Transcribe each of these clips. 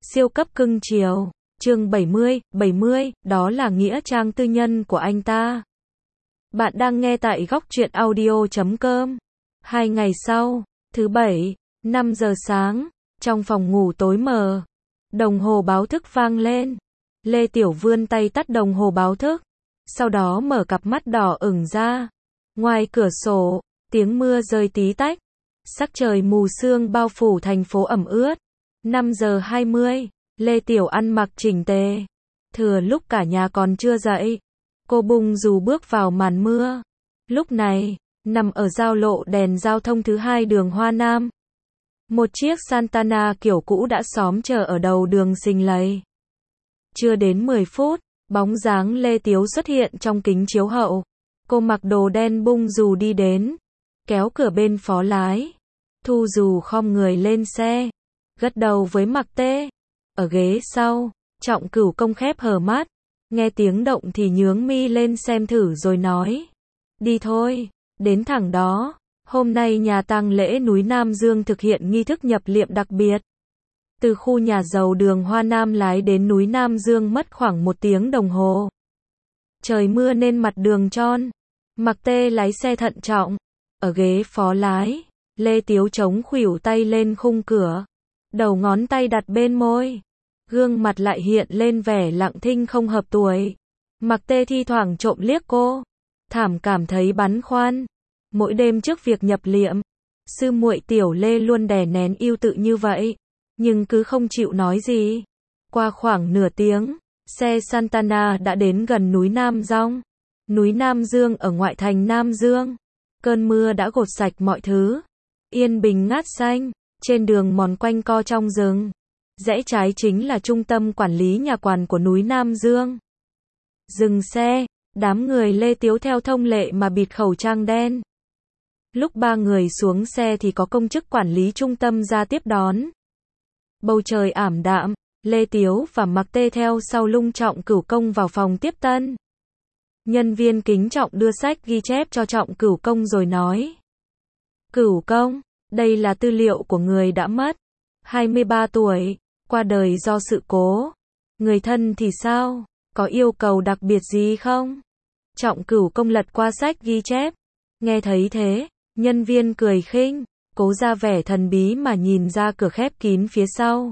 Siêu cấp cưng chiều. Chương 70, đó là nghĩa trang tư nhân của anh ta. Bạn đang nghe tại góc truyện audio.com. 2 ngày sau, thứ Bảy, 5 giờ sáng, trong phòng ngủ tối mờ, đồng hồ báo thức vang lên. Lê Tiểu vươn tay tắt đồng hồ báo thức, sau đó mở cặp mắt đỏ ửng ra. Ngoài cửa sổ, tiếng mưa rơi tí tách, sắc trời mù sương bao phủ thành phố ẩm ướt. 5 giờ 20, Lê Tiểu ăn mặc chỉnh tề. Thừa lúc cả nhà còn chưa dậy, cô bung dù bước vào màn mưa. Lúc này, nằm ở giao lộ đèn giao thông thứ 2 đường Hoa Nam, một chiếc Santana kiểu cũ đã xóm chờ ở đầu đường Xình Lầy. Chưa đến 10 phút, bóng dáng Lê Tiếu xuất hiện trong kính chiếu hậu. Cô mặc đồ đen bung dù đi đến, kéo cửa bên phó lái. Thu dù khom người lên xe, gật đầu với Mạc Tê. Ở ghế sau, Trọng Cửu Công khép hờ mắt, nghe tiếng động thì nhướng mi lên xem thử rồi nói: đi thôi, đến thẳng đó. Hôm nay nhà tang lễ núi Nam Dương thực hiện nghi thức nhập liệm đặc biệt. Từ khu nhà giàu đường Hoa Nam lái đến núi Nam Dương mất khoảng 1 tiếng đồng hồ. Trời mưa nên mặt đường trơn. Mạc Tê lái xe thận trọng. Ở ghế phó lái, Lê Tiếu chống khuỷu tay lên khung cửa, đầu ngón tay đặt bên môi, gương mặt lại hiện lên vẻ lặng thinh không hợp tuổi. Mạc Tê thi thoảng trộm liếc cô, thảm cảm thấy băn khoăn. Mỗi đêm trước việc nhập liệm, sư muội Tiểu Lê luôn đè nén ưu tự như vậy, nhưng cứ không chịu nói gì. Qua khoảng nửa tiếng, xe Santana đã đến gần núi Nam Dong. Núi Nam Dương ở ngoại thành Nam Dương. Cơn mưa đã gột sạch mọi thứ. Yên bình ngát xanh, trên đường mòn quanh co trong rừng. Rẽ trái chính là trung tâm quản lý nhà quản của núi Nam Dương. Dừng xe, đám người Lê Tiếu theo thông lệ mà bịt khẩu trang đen. Lúc 3 người xuống xe thì có công chức quản lý trung tâm ra tiếp đón. Bầu trời ảm đạm, Lê Tiếu và Mạc Tê theo sau lưng Trọng Cửu Công vào phòng tiếp tân. Nhân viên kính trọng đưa sách ghi chép cho Trọng Cửu Công rồi nói: Cửu Công, đây là tư liệu của người đã mất. 23 tuổi, qua đời do sự cố. Người thân thì sao? Có yêu cầu đặc biệt gì không? Trọng Cửu Công lật qua sách ghi chép. Nghe thấy thế, nhân viên cười khinh, cố ra vẻ thần bí mà nhìn ra cửa khép kín phía sau.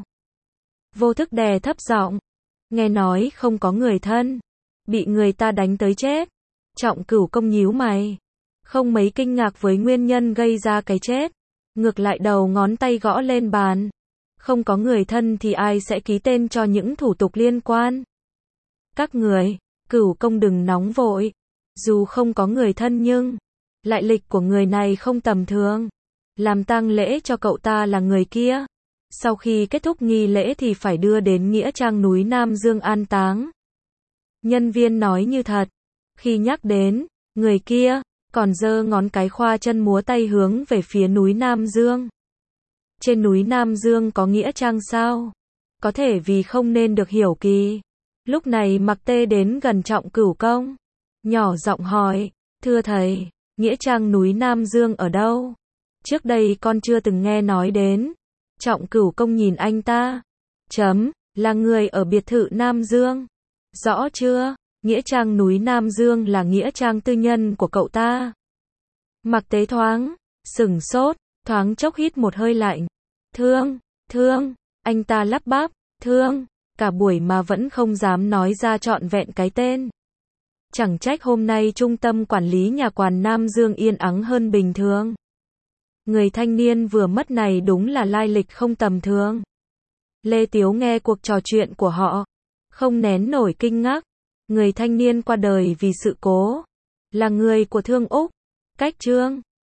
Vô thức đè thấp giọng: nghe nói không có người thân, bị người ta đánh tới chết. Trọng Cửu Công nhíu mày, không mấy kinh ngạc với nguyên nhân gây ra cái chết, ngược lại đầu ngón tay gõ lên bàn. Không có người thân thì ai sẽ ký tên cho những thủ tục liên quan? Các người, Cửu Công đừng nóng vội. Dù không có người thân nhưng lại lịch của người này không tầm thường. Làm tang lễ cho cậu ta là người kia. Sau khi kết thúc nghi lễ thì phải đưa đến nghĩa trang núi Nam Dương an táng. Nhân viên nói như thật. Khi nhắc đến người kia, còn giơ ngón cái khoa chân múa tay hướng về phía núi Nam Dương. Trên núi Nam Dương có nghĩa trang sao? Có thể vì không nên được hiểu kỳ. Lúc này Mạc Tê đến gần Trọng Cửu Công, nhỏ giọng hỏi: thưa thầy, nghĩa trang núi Nam Dương ở đâu? Trước đây con chưa từng nghe nói đến. Trọng Cửu Công nhìn anh ta. Là người ở biệt thự Nam Dương. Rõ chưa? Nghĩa trang núi Nam Dương là nghĩa trang tư nhân của cậu ta. Mạc Tế thoáng sửng sốt, thoáng chốc hít một hơi lạnh. Thương, anh ta lắp bắp, thương, cả buổi mà vẫn không dám nói ra trọn vẹn cái tên. Chẳng trách hôm nay trung tâm quản lý nhà quản Nam Dương yên ắng hơn bình thường. Người thanh niên vừa mất này đúng là lai lịch không tầm thường. Lê Tiếu nghe cuộc trò chuyện của họ, không nén nổi kinh ngạc. Người thanh niên qua đời vì sự cố, là người của Thương Úc, cách Trương